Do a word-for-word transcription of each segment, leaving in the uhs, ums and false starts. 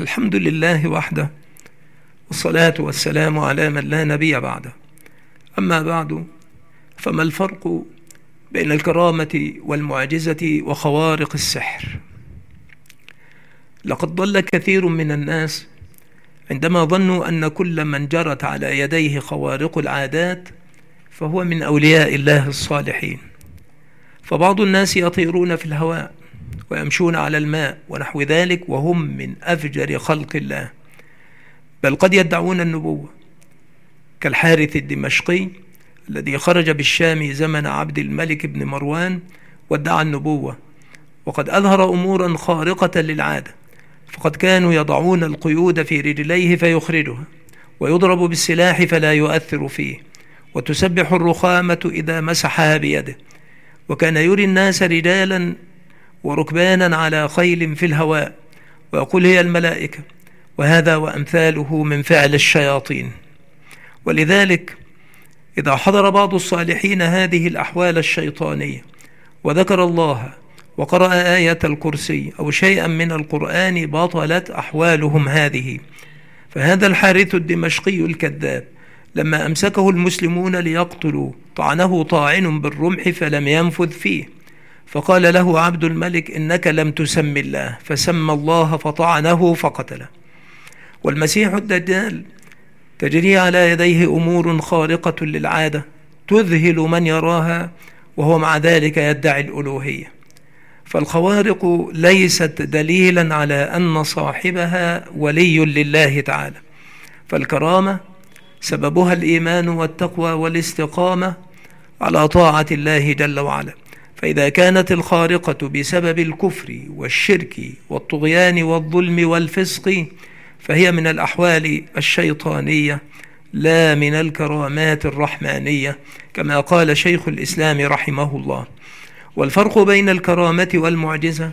الحمد لله وحده، والصلاة والسلام على من لا نبي بعده. أما بعد، فما الفرق بين الكرامة والمعجزة وخوارق السحر؟ لقد ضل كثير من الناس عندما ظنوا أن كل من جرت على يديه خوارق العادات فهو من أولياء الله الصالحين. فبعض الناس يطيرون في الهواء ويمشون على الماء ونحو ذلك وهم من أفجر خلق الله، بل قد يدعون النبوة، كالحارث الدمشقي الذي خرج بالشام زمن عبد الملك بن مروان وادعى النبوة، وقد أظهر أمورا خارقة للعادة، فقد كانوا يضعون القيود في رجليه فيخرجها، ويضرب بالسلاح فلا يؤثر فيه، وتسبح الرخامة إذا مسحها بيده، وكان يري الناس رجالا وركبانا على خيل في الهواء ويقول هي الملائكة، وهذا وأمثاله من فعل الشياطين. ولذلك إذا حضر بعض الصالحين هذه الأحوال الشيطانية وذكر الله وقرأ آية الكرسي أو شيئا من القرآن بطلت أحوالهم هذه. فهذا الحارث الدمشقي الكذاب لما أمسكه المسلمون ليقتلوا طعنه طاعن بالرمح فلم ينفذ فيه، فقال له عبد الملك إنك لم تسم الله، فسمى الله فطعنه فقتله. والمسيح الدجال تجري على يديه أمور خارقة للعادة تذهل من يراها، وهو مع ذلك يدعي الألوهية. فالخوارق ليست دليلا على أن صاحبها ولي لله تعالى، فالكرامة سببها الإيمان والتقوى والاستقامة على طاعة الله جل وعلا. فإذا كانت الخارقة بسبب الكفر والشرك والطغيان والظلم والفسق فهي من الأحوال الشيطانية لا من الكرامات الرحمانية، كما قال شيخ الإسلام رحمه الله. والفرق بين الكرامة والمعجزة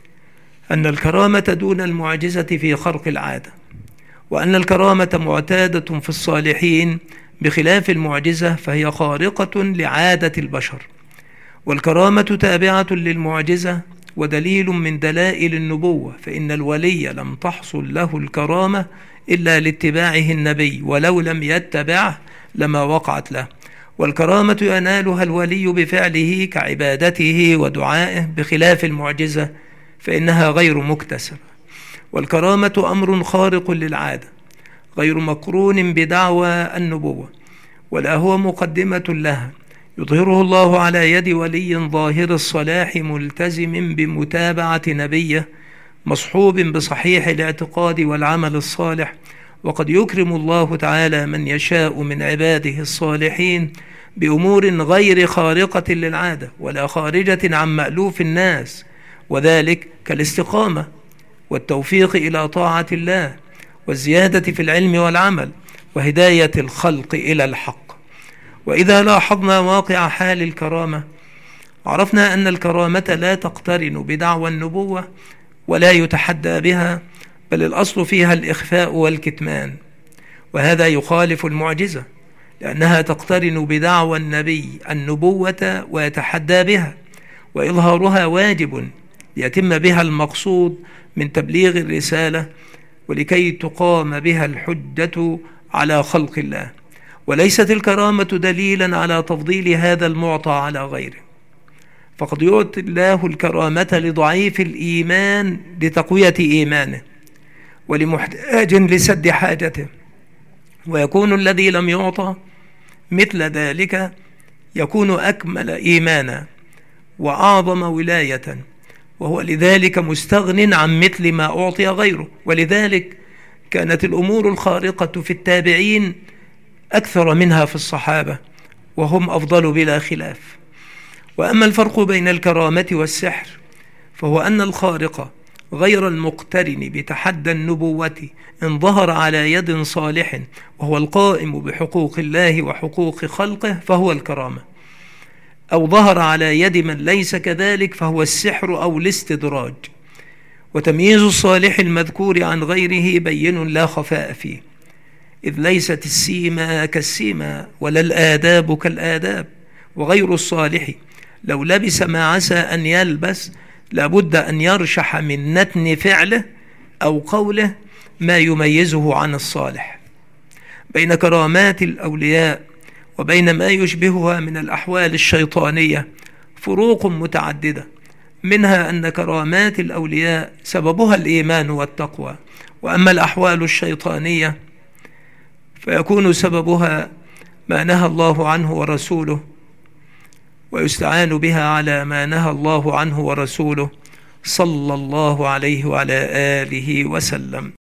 أن الكرامة دون المعجزة في خرق العادة، وأن الكرامة معتادة في الصالحين بخلاف المعجزة فهي خارقة لعادة البشر. والكرامة تابعة للمعجزة ودليل من دلائل النبوة، فإن الولي لم تحصل له الكرامة إلا لاتباعه النبي، ولو لم يتبعه لما وقعت له. والكرامة ينالها الولي بفعله كعبادته ودعائه، بخلاف المعجزة فإنها غير مكتسبة. والكرامة أمر خارق للعادة غير مقرون بدعوى النبوة، ولا هو مقدمة لها، يظهره الله على يد ولي ظاهر الصلاح ملتزم بمتابعة نبيه مصحوب بصحيح الاعتقاد والعمل الصالح. وقد يكرم الله تعالى من يشاء من عباده الصالحين بأمور غير خارقة للعادة ولا خارجة عن مألوف الناس، وذلك كالاستقامة والتوفيق إلى طاعة الله والزيادة في العلم والعمل وهداية الخلق إلى الحق. وإذا لاحظنا واقع حال الكرامة عرفنا أن الكرامة لا تقترن بدعوى النبوة ولا يتحدى بها، بل الأصل فيها الإخفاء والكتمان، وهذا يخالف المعجزة لأنها تقترن بدعوى النبي النبوة ويتحدى بها، وإظهارها واجب ليتم بها المقصود من تبليغ الرسالة ولكي تقام بها الحجة على خلق الله. وليست الكرامة دليلا على تفضيل هذا المعطى على غيره، فقد يعطي الله الكرامة لضعيف الإيمان لتقوية إيمانه ولمحتاج لسد حاجته، ويكون الذي لم يعطى مثل ذلك يكون أكمل إيمانا وأعظم ولاية، وهو لذلك مستغن عن مثل ما أعطي غيره. ولذلك كانت الأمور الخارقة في التابعين أكثر منها في الصحابة، وهم أفضل بلا خلاف. وأما الفرق بين الكرامة والسحر فهو أن الخارق غير المقترن بتحدى النبوة إن ظهر على يد صالح وهو القائم بحقوق الله وحقوق خلقه فهو الكرامة، أو ظهر على يد من ليس كذلك فهو السحر أو الاستدراج. وتمييز الصالح المذكور عن غيره بين لا خفاء فيه، إذ ليست السيما كالسيما ولا الآداب كالآداب. وغير الصالح لو لبس ما عسى أن يلبس لابد أن يرشح من نتن فعله أو قوله ما يميزه عن الصالح. بين كرامات الأولياء وبين ما يشبهها من الأحوال الشيطانية فروق متعددة، منها أن كرامات الأولياء سببها الإيمان والتقوى، وأما الأحوال الشيطانية فيكون سببها ما نهى الله عنه ورسوله، ويستعان بها على ما نهى الله عنه ورسوله صلى الله عليه وعلى آله وسلم.